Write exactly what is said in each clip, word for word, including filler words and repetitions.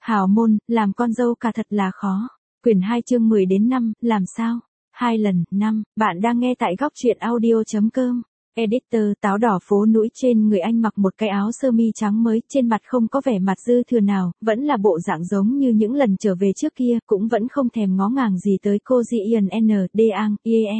Hào môn, làm con dâu cả thật là khó. Quyển hai chương mười đến năm, làm sao? Hai lần, năm, bạn đang nghe tại góc truyện audio.com. Editor, táo đỏ phố núi trên người anh mặc một cái áo sơ mi trắng mới, trên mặt không có vẻ mặt dư thừa nào, vẫn là bộ dạng giống như những lần trở về trước kia, cũng vẫn không thèm ngó ngàng gì tới cô Ji N, D Ang, Ie.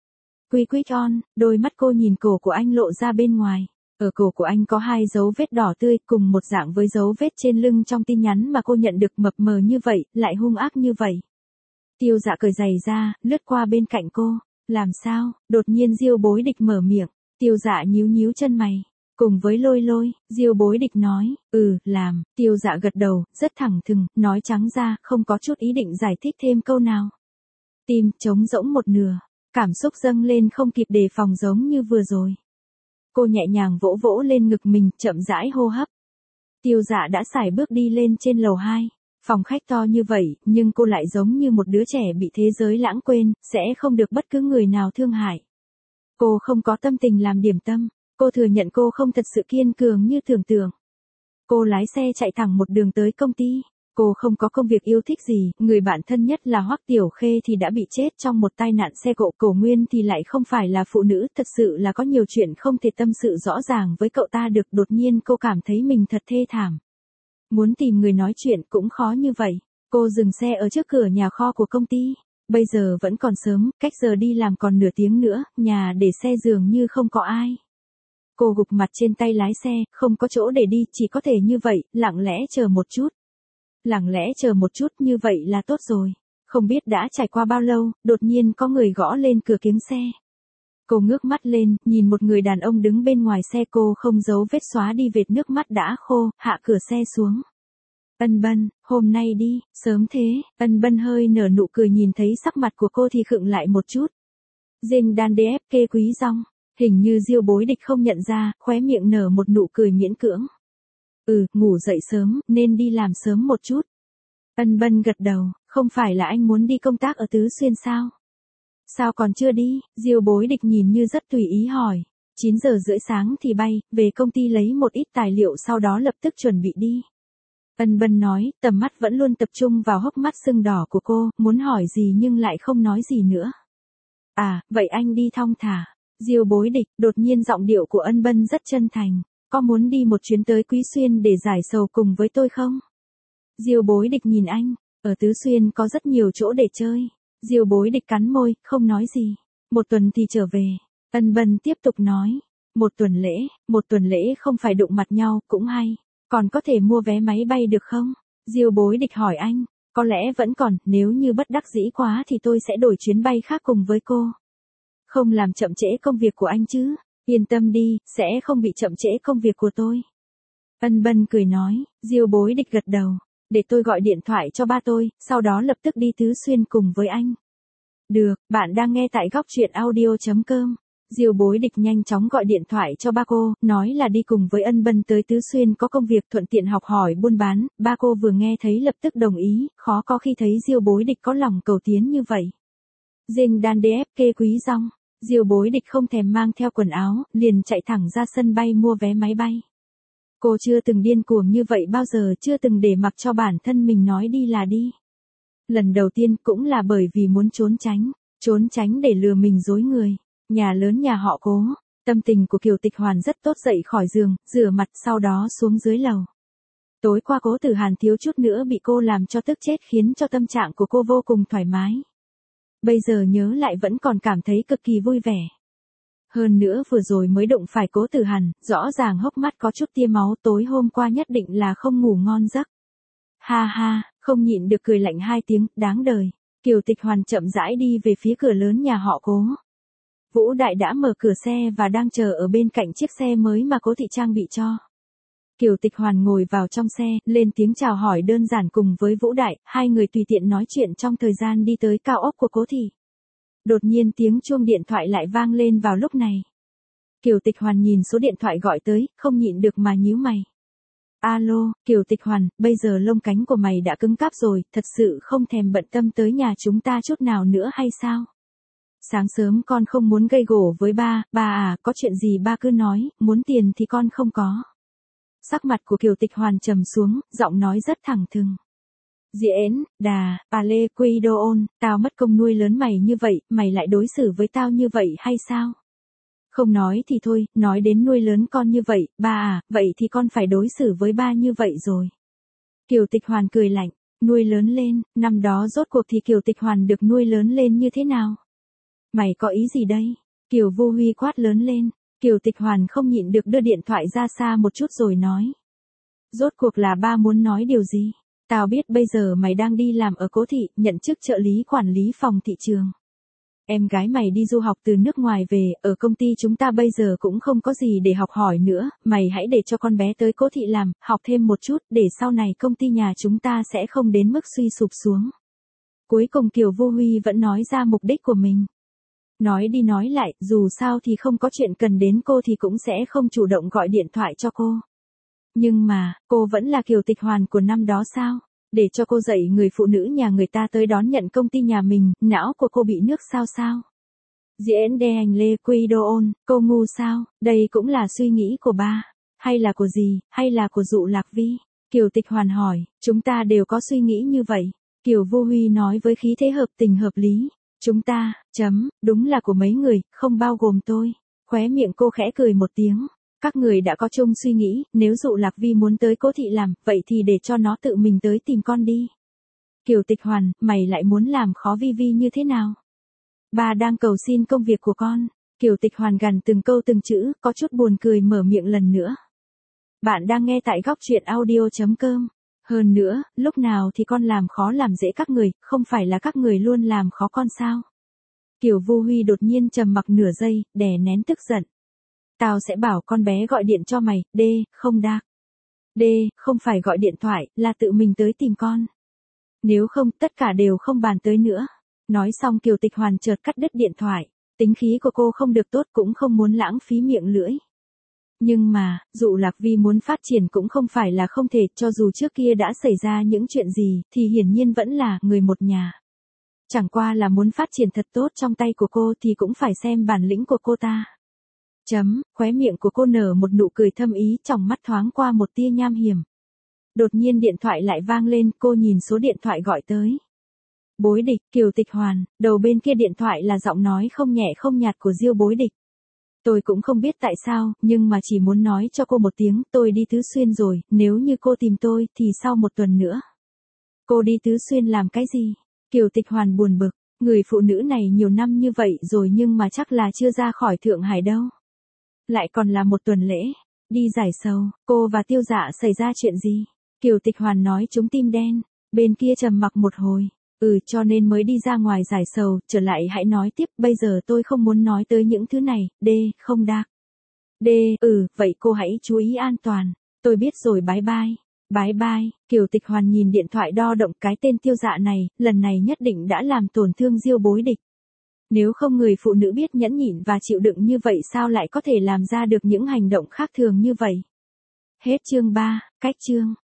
Quy quýt on, đôi mắt cô nhìn cổ của anh lộ ra bên ngoài. Ở cổ của anh có hai dấu vết đỏ tươi, cùng một dạng với dấu vết trên lưng trong tin nhắn mà cô nhận được, mập mờ như vậy, lại hung ác như vậy. Tiêu Dạ cởi giày ra, lướt qua bên cạnh cô. Làm sao? Đột nhiên Diêu Bối Địch mở miệng. Tiêu Dạ nhíu nhíu chân mày. Cùng với Lôi Lôi, Diêu Bối Địch nói, ừ, làm. Tiêu Dạ gật đầu, rất thẳng thừng, nói trắng ra, không có chút ý định giải thích thêm câu nào. Tim trống rỗng một nửa, cảm xúc dâng lên không kịp đề phòng giống như vừa rồi. Cô nhẹ nhàng vỗ vỗ lên ngực mình, chậm rãi hô hấp. Tiêu Dạ đã sải bước đi lên trên lầu hai. Phòng khách to như vậy, nhưng cô lại giống như một đứa trẻ bị thế giới lãng quên, sẽ không được bất cứ người nào thương hại. Cô không có tâm tình làm điểm tâm, cô thừa nhận cô không thật sự kiên cường như tưởng tượng. Cô lái xe chạy thẳng một đường tới công ty. Cô không có công việc yêu thích gì, người bạn thân nhất là Hoắc Tiểu Khê thì đã bị chết trong một tai nạn xe cộ, Cổ Nguyên thì lại không phải là phụ nữ, thật sự là có nhiều chuyện không thể tâm sự rõ ràng với cậu ta được, đột nhiên cô cảm thấy mình thật thê thảm. Muốn tìm người nói chuyện cũng khó như vậy. Cô dừng xe ở trước cửa nhà kho của công ty. Bây giờ vẫn còn sớm, cách giờ đi làm còn nửa tiếng nữa, nhà để xe dường như không có ai. Cô gục mặt trên tay lái xe, không có chỗ để đi, chỉ có thể như vậy, lặng lẽ chờ một chút. Lặng lẽ chờ một chút, như vậy là tốt rồi. Không biết đã trải qua bao lâu, đột nhiên có người gõ lên cửa kính xe. Cô ngước mắt lên, nhìn một người đàn ông đứng bên ngoài xe, cô không giấu vết xóa đi vệt nước mắt đã khô, hạ cửa xe xuống. Ân Bân, hôm nay đi, sớm thế. Ân Bân hơi nở nụ cười, nhìn thấy sắc mặt của cô thì khựng lại một chút. Dinh đan đê ép kê quý rong. Hình như Diêu Bối Địch không nhận ra, khóe miệng nở một nụ cười miễn cưỡng. Ừ, ngủ dậy sớm, nên đi làm sớm một chút. Ân Bân gật đầu, không phải là anh muốn đi công tác ở Tứ Xuyên sao? Sao còn chưa đi? Diêu Bối Địch nhìn như rất tùy ý hỏi. chín giờ rưỡi sáng thì bay, về công ty lấy một ít tài liệu sau đó lập tức chuẩn bị đi. Ân Bân nói, tầm mắt vẫn luôn tập trung vào hốc mắt sưng đỏ của cô, muốn hỏi gì nhưng lại không nói gì nữa. À, vậy anh đi thong thả. Diêu Bối Địch, đột nhiên giọng điệu của Ân Bân rất chân thành. Có muốn đi một chuyến tới Quý Xuyên để giải sầu cùng với tôi không? Diêu Bối Địch nhìn anh, ở Tứ Xuyên có rất nhiều chỗ để chơi. Diêu Bối Địch cắn môi, không nói gì. Một tuần thì trở về. Ân Bân tiếp tục nói. Một tuần lễ, một tuần lễ không phải đụng mặt nhau, cũng hay. Còn có thể mua vé máy bay được không? Diêu Bối Địch hỏi anh. Có lẽ vẫn còn, nếu như bất đắc dĩ quá thì tôi sẽ đổi chuyến bay khác cùng với cô. Không làm chậm trễ công việc của anh chứ? Yên tâm đi, sẽ không bị chậm trễ công việc của tôi. Ân Bân cười nói. Diêu Bối Địch gật đầu. Để tôi gọi điện thoại cho ba tôi, sau đó lập tức đi Tứ Xuyên cùng với anh. Được, bạn đang nghe tại góc truyện audio.com. Diêu Bối Địch nhanh chóng gọi điện thoại cho ba cô, nói là đi cùng với Ân Bân tới Tứ Xuyên có công việc, thuận tiện học hỏi buôn bán. Ba cô vừa nghe thấy lập tức đồng ý, khó có khi thấy Diêu Bối Địch có lòng cầu tiến như vậy. Dinh đan đê ép kê quý rong. Diêu Bối Địch không thèm mang theo quần áo, liền chạy thẳng ra sân bay mua vé máy bay. Cô chưa từng điên cuồng như vậy bao giờ, chưa từng để mặc cho bản thân mình nói đi là đi. Lần đầu tiên cũng là bởi vì muốn trốn tránh, trốn tránh để lừa mình dối người. Nhà lớn nhà họ Cố, tâm tình của Kiều Tịch Hoàn rất tốt, dậy khỏi giường, rửa mặt sau đó xuống dưới lầu. Tối qua Cố Tử Hàn thiếu chút nữa bị cô làm cho tức chết, khiến cho tâm trạng của cô vô cùng thoải mái. Bây giờ nhớ lại vẫn còn cảm thấy cực kỳ vui vẻ. Hơn nữa vừa rồi mới đụng phải Cố Tử Hàn, rõ ràng hốc mắt có chút tia máu, tối hôm qua nhất định là không ngủ ngon giấc. Ha ha, không nhịn được cười lạnh hai tiếng, đáng đời. Kiều Tịch Hoàn chậm rãi đi về phía cửa lớn nhà họ Cố. Vũ Đại đã mở cửa xe và đang chờ ở bên cạnh chiếc xe mới mà Cố Thị trang bị cho. Kiều Tịch Hoàn ngồi vào trong xe, lên tiếng chào hỏi đơn giản cùng với Vũ Đại, hai người tùy tiện nói chuyện trong thời gian đi tới cao ốc của Cố Thị. Đột nhiên tiếng chuông điện thoại lại vang lên vào lúc này. Kiều Tịch Hoàn nhìn số điện thoại gọi tới, không nhịn được mà nhíu mày. Alo, Kiều Tịch Hoàn, bây giờ lông cánh của mày đã cứng cáp rồi, thật sự không thèm bận tâm tới nhà chúng ta chút nào nữa hay sao? Sáng sớm con không muốn gây gổ với ba, ba à, có chuyện gì ba cứ nói, muốn tiền thì con không có. Sắc mặt của Kiều Tịch Hoàn trầm xuống, giọng nói rất thẳng thừng. Diễn, đà, bà Lê Quy Đô ôn, tao mất công nuôi lớn mày như vậy, mày lại đối xử với tao như vậy hay sao? Không nói thì thôi, nói đến nuôi lớn con như vậy, ba à, vậy thì con phải đối xử với ba như vậy rồi. Kiều Tịch Hoàn cười lạnh, nuôi lớn lên, năm đó rốt cuộc thì Kiều Tịch Hoàn được nuôi lớn lên như thế nào? Mày có ý gì đây? Kiều Vô Huy quát lớn lên, Kiều Tịch Hoàn không nhịn được đưa điện thoại ra xa một chút rồi nói. Rốt cuộc là ba muốn nói điều gì? Tao biết bây giờ mày đang đi làm ở Cố Thị, nhận chức trợ lý quản lý phòng thị trường. Em gái mày đi du học từ nước ngoài về, ở công ty chúng ta bây giờ cũng không có gì để học hỏi nữa, mày hãy để cho con bé tới Cố Thị làm, học thêm một chút, để sau này công ty nhà chúng ta sẽ không đến mức suy sụp xuống. Cuối cùng Kiều Vô Huy vẫn nói ra mục đích của mình. Nói đi nói lại, dù sao thì không có chuyện cần đến cô thì cũng sẽ không chủ động gọi điện thoại cho cô. Nhưng mà, cô vẫn là Kiều Tịch Hoàn của năm đó sao? Để cho cô dạy người phụ nữ nhà người ta tới đón nhận công ty nhà mình, não của cô bị nước sao sao? Diễn đe anh Lê Quy Đô ôn, cô ngu sao? Đây cũng là suy nghĩ của ba. Hay là của gì, hay là của Dụ Lạc Vi? Kiều Tịch Hoàn hỏi, chúng ta đều có suy nghĩ như vậy. Kiều Vô Huy nói với khí thế hợp tình hợp lý. Chúng ta, chấm, đúng là của mấy người, không bao gồm tôi. Khóe miệng cô khẽ cười một tiếng. Các người đã có chung suy nghĩ, nếu Dụ Lạc Vi muốn tới Cố Thị làm, vậy thì để cho nó tự mình tới tìm con đi. Kiều Tịch Hoàn, mày lại muốn làm khó Vi Vi như thế nào? Ba đang cầu xin công việc của con. Kiều Tịch Hoàn gằn từng câu từng chữ, có chút buồn cười mở miệng lần nữa. Bạn đang nghe tại góc truyện audio chấm com. Hơn nữa, lúc nào thì con làm khó làm dễ các người, không phải là các người luôn làm khó con sao? Kiều Vô Huy đột nhiên trầm mặc nửa giây, đè nén tức giận. Tao sẽ bảo con bé gọi điện cho mày, D, không đạc. D, không phải gọi điện thoại, là tự mình tới tìm con. Nếu không, tất cả đều không bàn tới nữa. Nói xong Kiều Tịch Hoàn chợt cắt đứt điện thoại. Tính khí của cô không được tốt cũng không muốn lãng phí miệng lưỡi. Nhưng mà, Dụ Lạc Vi muốn phát triển cũng không phải là không thể, cho dù trước kia đã xảy ra những chuyện gì, thì hiển nhiên vẫn là người một nhà. Chẳng qua là muốn phát triển thật tốt trong tay của cô thì cũng phải xem bản lĩnh của cô ta. Chấm, khóe miệng của cô nở một nụ cười thâm ý, trong mắt thoáng qua một tia nham hiểm. Đột nhiên điện thoại lại vang lên, cô nhìn số điện thoại gọi tới. Bối Địch, Kiều Tịch Hoàn, đầu bên kia điện thoại là giọng nói không nhẹ không nhạt của Diêu Bối Địch. Tôi cũng không biết tại sao, nhưng mà chỉ muốn nói cho cô một tiếng, tôi đi Tứ Xuyên rồi, nếu như cô tìm tôi, thì sau một tuần nữa. Cô đi Tứ Xuyên làm cái gì? Kiều Tịch Hoàn buồn bực, người phụ nữ này nhiều năm như vậy rồi nhưng mà chắc là chưa ra khỏi Thượng Hải đâu. Lại còn là một tuần lễ, đi giải sầu, cô và Tiêu Dạ xảy ra chuyện gì? Kiều Tịch Hoàn nói trúng tim đen, bên kia trầm mặc một hồi, ừ cho nên mới đi ra ngoài giải sầu, trở lại hãy nói tiếp, bây giờ tôi không muốn nói tới những thứ này, D, không đạc. D, ừ, vậy cô hãy chú ý an toàn, tôi biết rồi bye bye. Bye bye, Kiều Tịch Hoàn nhìn điện thoại đo động cái tên Tiêu Dạ này, lần này nhất định đã làm tổn thương Diêu Bối Địch. Nếu không người phụ nữ biết nhẫn nhịn và chịu đựng như vậy sao lại có thể làm ra được những hành động khác thường như vậy. Hết chương ba, cách chương.